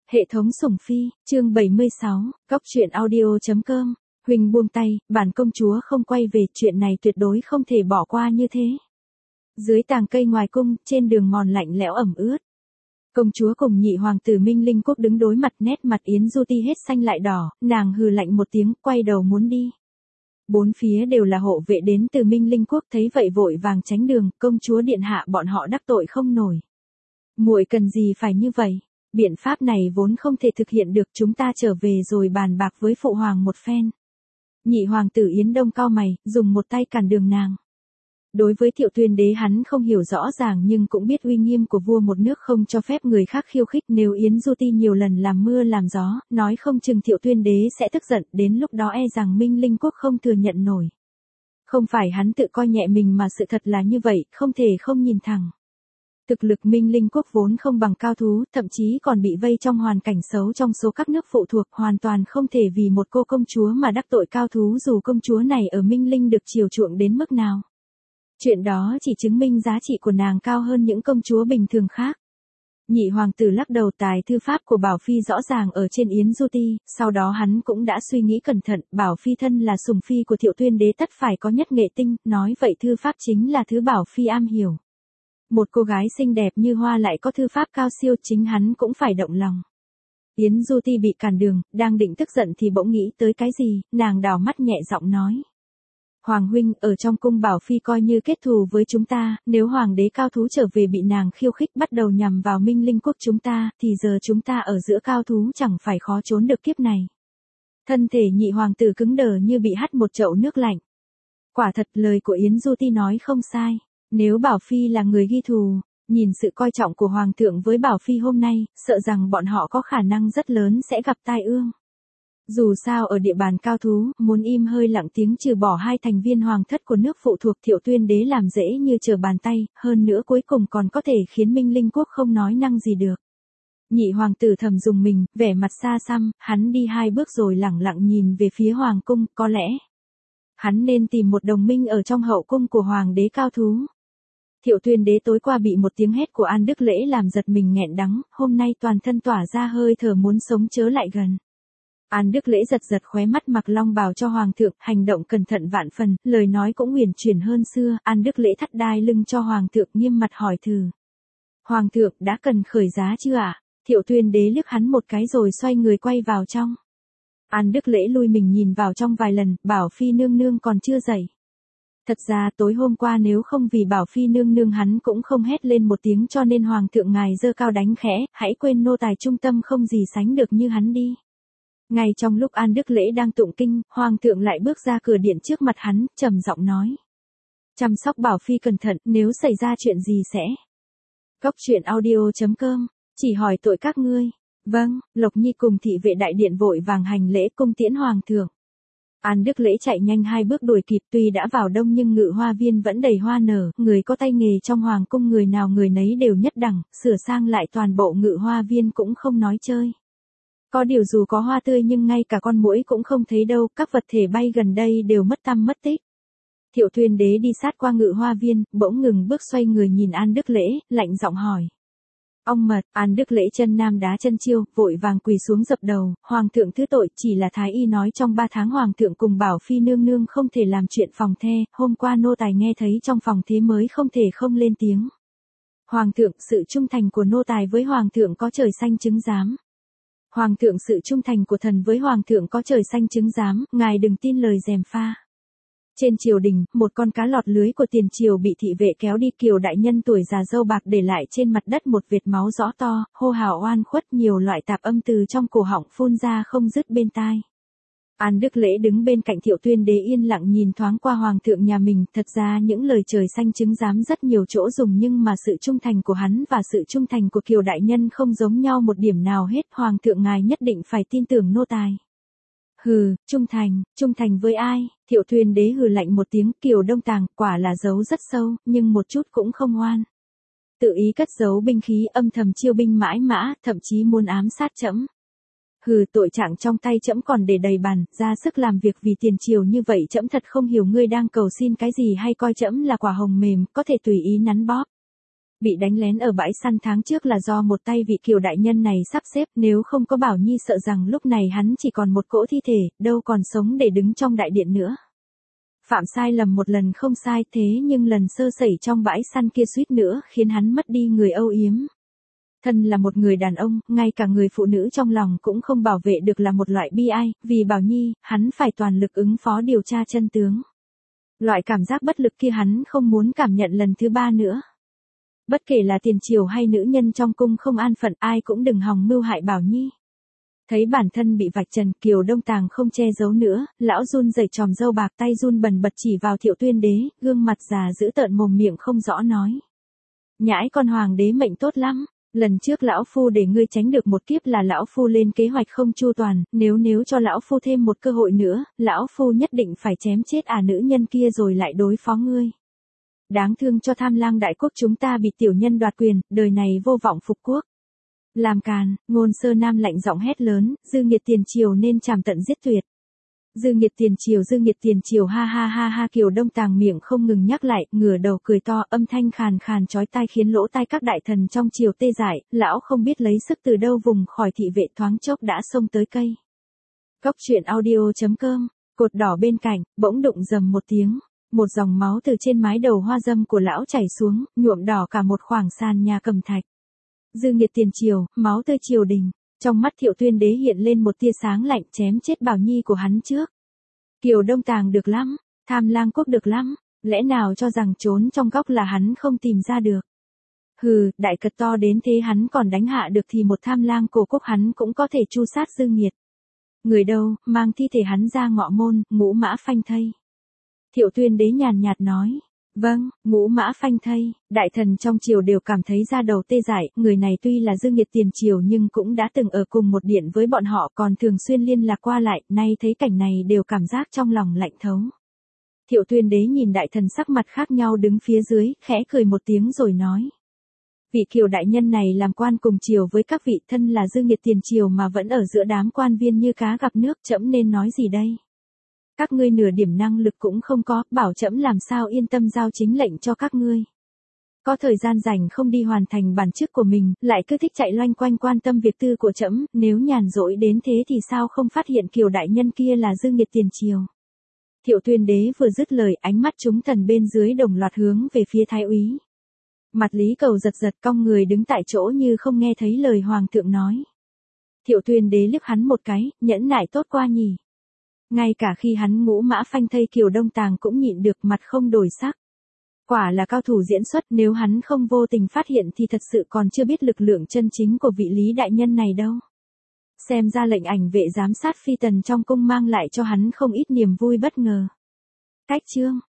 Hệ thống sủng phi, chương 76, góc truyện audio.com, Huỳnh buông tay, bản công chúa không quay về, chuyện này tuyệt đối không thể bỏ qua như thế. Dưới tàng cây ngoài cung, trên đường mòn lạnh lẽo ẩm ướt. Công chúa cùng nhị hoàng tử Minh Linh Quốc đứng đối mặt, nét mặt Yến Du Ti hết xanh lại đỏ, nàng hừ lạnh một tiếng, quay đầu muốn đi. Bốn phía đều là hộ vệ đến từ Minh Linh Quốc, thấy vậy vội vàng tránh đường, công chúa điện hạ bọn họ đắc tội không nổi. Muội cần gì phải như vậy? Biện pháp này vốn không thể thực hiện được, chúng ta trở về rồi bàn bạc với phụ hoàng một phen. Nhị hoàng tử Yến Đông cau mày, dùng một tay cản đường nàng. Đối với Thiệu Tuyên đế hắn không hiểu rõ ràng nhưng cũng biết uy nghiêm của vua một nước không cho phép người khác khiêu khích, nếu Yến Du Ti nhiều lần làm mưa làm gió, nói không chừng Thiệu Tuyên đế sẽ tức giận, đến lúc đó e rằng Minh Linh Quốc không thừa nhận nổi. Không phải hắn tự coi nhẹ mình mà sự thật là như vậy, không thể không nhìn thẳng. Thực lực Minh Linh Quốc vốn không bằng cao thú, thậm chí còn bị vây trong hoàn cảnh xấu trong số các nước phụ thuộc, hoàn toàn không thể vì một cô công chúa mà đắc tội cao thú dù công chúa này ở Minh Linh được chiều chuộng đến mức nào. Chuyện đó chỉ chứng minh giá trị của nàng cao hơn những công chúa bình thường khác. Nhị hoàng tử lắc đầu, tài thư pháp của Bảo Phi rõ ràng ở trên Yến Du Ti, sau đó hắn cũng đã suy nghĩ cẩn thận, Bảo Phi thân là sủng phi của Thiệu Tuyên đế tất phải có nhất nghệ tinh, nói vậy thư pháp chính là thứ Bảo Phi am hiểu. Một cô gái xinh đẹp như hoa lại có thư pháp cao siêu, chính hắn cũng phải động lòng. Yến Du Ti bị cản đường, đang định tức giận thì bỗng nghĩ tới cái gì, nàng đảo mắt nhẹ giọng nói. Hoàng huynh, ở trong cung Bảo Phi coi như kết thù với chúng ta, nếu hoàng đế cao thú trở về bị nàng khiêu khích bắt đầu nhằm vào Minh Linh Quốc chúng ta, thì giờ chúng ta ở giữa cao thú chẳng phải khó trốn được kiếp này. Thân thể nhị hoàng tử cứng đờ như bị hắt một chậu nước lạnh. Quả thật lời của Yến Du Ti nói không sai. Nếu Bảo Phi là người ghi thù, nhìn sự coi trọng của Hoàng thượng với Bảo Phi hôm nay, sợ rằng bọn họ có khả năng rất lớn sẽ gặp tai ương. Dù sao ở địa bàn cao thú, muốn im hơi lặng tiếng trừ bỏ hai thành viên hoàng thất của nước phụ thuộc Thiệu Tuyên đế làm dễ như trở bàn tay, hơn nữa cuối cùng còn có thể khiến Minh Linh Quốc không nói năng gì được. Nhị hoàng tử thầm dùng mình, vẻ mặt xa xăm, hắn đi hai bước rồi lẳng lặng nhìn về phía hoàng cung, có lẽ hắn nên tìm một đồng minh ở trong hậu cung của hoàng đế cao thú. Thiệu Tuyên đế tối qua bị một tiếng hét của An Đức Lễ làm giật mình nghẹn đắng, hôm nay toàn thân tỏa ra hơi thở muốn sống chớ lại gần. An Đức Lễ giật giật khóe mắt mặc long bào cho hoàng thượng, hành động cẩn thận vạn phần, lời nói cũng huyền chuyển hơn xưa, An Đức Lễ thắt đai lưng cho hoàng thượng nghiêm mặt hỏi thử. Hoàng thượng đã cần khởi giá chưa ạ? Thiệu Tuyên đế liếc hắn một cái rồi xoay người quay vào trong. An Đức Lễ lui mình nhìn vào trong vài lần, Bảo Phi nương nương còn chưa dậy. Thật ra tối hôm qua nếu không vì Bảo Phi nương nương hắn cũng không hét lên một tiếng cho nên hoàng thượng ngài giơ cao đánh khẽ, hãy quên nô tài trung tâm không gì sánh được như hắn đi. Ngay trong lúc An Đức Lễ đang tụng kinh, hoàng thượng lại bước ra cửa điện trước mặt hắn, trầm giọng nói. Chăm sóc Bảo Phi cẩn thận, nếu xảy ra chuyện gì sẽ. Góc truyện audio.com, chỉ hỏi tội các ngươi. Vâng, Lộc Nhi cùng thị vệ đại điện vội vàng hành lễ cung tiễn hoàng thượng. An Đức Lễ chạy nhanh hai bước đuổi kịp, tuy đã vào đông nhưng ngự hoa viên vẫn đầy hoa nở, người có tay nghề trong hoàng cung người nào người nấy đều nhất đẳng, sửa sang lại toàn bộ ngự hoa viên cũng không nói chơi. Có điều dù có hoa tươi nhưng ngay cả con muỗi cũng không thấy đâu, các vật thể bay gần đây đều mất tăm mất tích. Thiệu Tuyên đế đi sát qua ngự hoa viên, bỗng ngừng bước xoay người nhìn An Đức Lễ, lạnh giọng hỏi. Ông mật, An Đức Lễ chân nam đá chân chiêu, vội vàng quỳ xuống dập đầu, hoàng thượng thứ tội, chỉ là thái y nói trong 3 tháng hoàng thượng cùng Bảo Phi nương nương không thể làm chuyện phòng the, hôm qua nô tài nghe thấy trong phòng thế mới không thể không lên tiếng. Hoàng thượng, sự trung thành của nô tài với hoàng thượng có trời xanh chứng giám. Hoàng thượng, sự trung thành của thần với hoàng thượng có trời xanh chứng giám, ngài đừng tin lời gièm pha. Trên triều đình, một con cá lọt lưới của tiền triều bị thị vệ kéo đi, Kiều đại nhân tuổi già râu bạc để lại trên mặt đất một vệt máu rõ to, hô hào oan khuất, nhiều loại tạp âm từ trong cổ họng phun ra không dứt bên tai. An Đức Lễ đứng bên cạnh Thiệu Tuyên đế yên lặng nhìn thoáng qua hoàng thượng nhà mình, thật ra những lời trời xanh chứng giám rất nhiều chỗ dùng nhưng mà sự trung thành của hắn và sự trung thành của Kiều đại nhân không giống nhau một điểm nào hết, hoàng thượng ngài nhất định phải tin tưởng nô tài. Hừ, trung thành với ai? Thiệu Tuyên đế hừ lạnh một tiếng, Kiều Đông Tàng, quả là giấu rất sâu, nhưng một chút cũng không ngoan. Tự ý cất giấu binh khí, âm thầm chiêu binh mãi mã, thậm chí muốn ám sát trẫm. Hừ, tội trạng trong tay trẫm còn để đầy bàn, ra sức làm việc vì tiền triều như vậy trẫm thật không hiểu ngươi đang cầu xin cái gì hay coi trẫm là quả hồng mềm, có thể tùy ý nắn bóp. Bị đánh lén ở bãi săn tháng trước là do một tay vị Kiều đại nhân này sắp xếp, nếu không có Bảo Nhi sợ rằng lúc này hắn chỉ còn một cỗ thi thể, đâu còn sống để đứng trong đại điện nữa. Phạm sai lầm một lần không sai, thế nhưng lần sơ sẩy trong bãi săn kia suýt nữa khiến hắn mất đi người âu yếm. Thân là một người đàn ông, ngay cả người phụ nữ trong lòng cũng không bảo vệ được là một loại bi ai, vì Bảo Nhi, hắn phải toàn lực ứng phó điều tra chân tướng. Loại cảm giác bất lực kia hắn không muốn cảm nhận lần thứ ba nữa. Bất kể là tiền triều hay nữ nhân trong cung không an phận, ai cũng đừng hòng mưu hại Bảo Nhi. Thấy bản thân bị vạch trần, Kiều Đông Tàng không che giấu nữa, lão run rẩy chòm râu bạc, tay run bần bật chỉ vào Thiệu Tuyên Đế, gương mặt già giữ tợn, mồm miệng không rõ nói. Nhãi con hoàng đế mệnh tốt lắm, lần trước lão phu để ngươi tránh được một kiếp là lão phu lên kế hoạch không chu toàn, nếu cho lão phu thêm một cơ hội nữa, lão phu nhất định phải chém chết nữ nhân kia rồi lại đối phó ngươi. Đáng thương cho Tham Lang đại quốc chúng ta bị tiểu nhân đoạt quyền, đời này vô vọng phục quốc. Làm càn, Ngôn Sơ Nam lạnh giọng hét lớn, dư nghiệt tiền triều nên trảm tận giết tuyệt. Dư nghiệt tiền triều, ha ha ha ha. Kiều Đông Tàng miệng không ngừng nhắc lại, ngửa đầu cười to, âm thanh khàn khàn chói tai khiến lỗ tai các đại thần trong triều tê dại, lão không biết lấy sức từ đâu vùng khỏi thị vệ thoáng chốc đã xông tới cây. Góc truyện audio.com, cột đỏ bên cạnh, bỗng đụng rầm một tiếng, một dòng máu từ trên mái đầu hoa dâm của lão chảy xuống, nhuộm đỏ cả một khoảng sàn nhà cẩm thạch. Dư nghiệt tiền triều, máu tươi triều đình. Trong mắt Thiệu Tuyên Đế hiện lên một tia sáng lạnh, chém chết Bảo Nhi của hắn trước. Kiều Đông Tàng được lắm, Tham Lang quốc được lắm, lẽ nào cho rằng trốn trong góc là hắn không tìm ra được. Hừ, đại cật to đến thế hắn còn đánh hạ được thì một Tham Lang cổ quốc hắn cũng có thể tru sát Dư nghiệt. Người đâu, mang thi thể hắn ra ngọ môn, ngũ mã phanh thây. Thiệu Tuyên Đế nhàn nhạt nói. Vâng, ngũ mã phanh thây, đại thần trong triều đều cảm thấy da đầu tê dại, người này tuy là dư nghiệt tiền triều nhưng cũng đã từng ở cùng một điện với bọn họ, còn thường xuyên liên lạc qua lại, nay thấy cảnh này đều cảm giác trong lòng lạnh thấu. Thiệu Tuyên Đế nhìn đại thần sắc mặt khác nhau đứng phía dưới, khẽ cười một tiếng rồi nói. Vị Kiều đại nhân này làm quan cùng triều với các vị, thân là dư nghiệt tiền triều mà vẫn ở giữa đám quan viên như cá gặp nước, trẫm nên nói gì đây? Các ngươi nửa điểm năng lực cũng không có, bảo trẫm làm sao yên tâm giao chính lệnh cho các ngươi. Có thời gian rảnh không đi hoàn thành bản chức của mình, lại cứ thích chạy loanh quanh quan tâm việc tư của trẫm, nếu nhàn rỗi đến thế thì sao không phát hiện Kiều đại nhân kia là dư nghiệt tiền triều. Thiệu Tuyên Đế vừa dứt lời, ánh mắt chúng thần bên dưới đồng loạt hướng về phía thái úy. Mặt Lý Cầu giật giật, cong người đứng tại chỗ như không nghe thấy lời hoàng thượng nói. Thiệu Tuyên Đế liếc hắn một cái, nhẫn nại tốt qua nhỉ. Ngay cả khi hắn ngũ mã phanh thây Kiều Đông Tàng cũng nhịn được, mặt không đổi sắc. Quả là cao thủ diễn xuất, nếu hắn không vô tình phát hiện thì thật sự còn chưa biết lực lượng chân chính của vị Lý đại nhân này đâu. Xem ra lệnh ảnh vệ giám sát phi tần trong cung mang lại cho hắn không ít niềm vui bất ngờ. Cách chương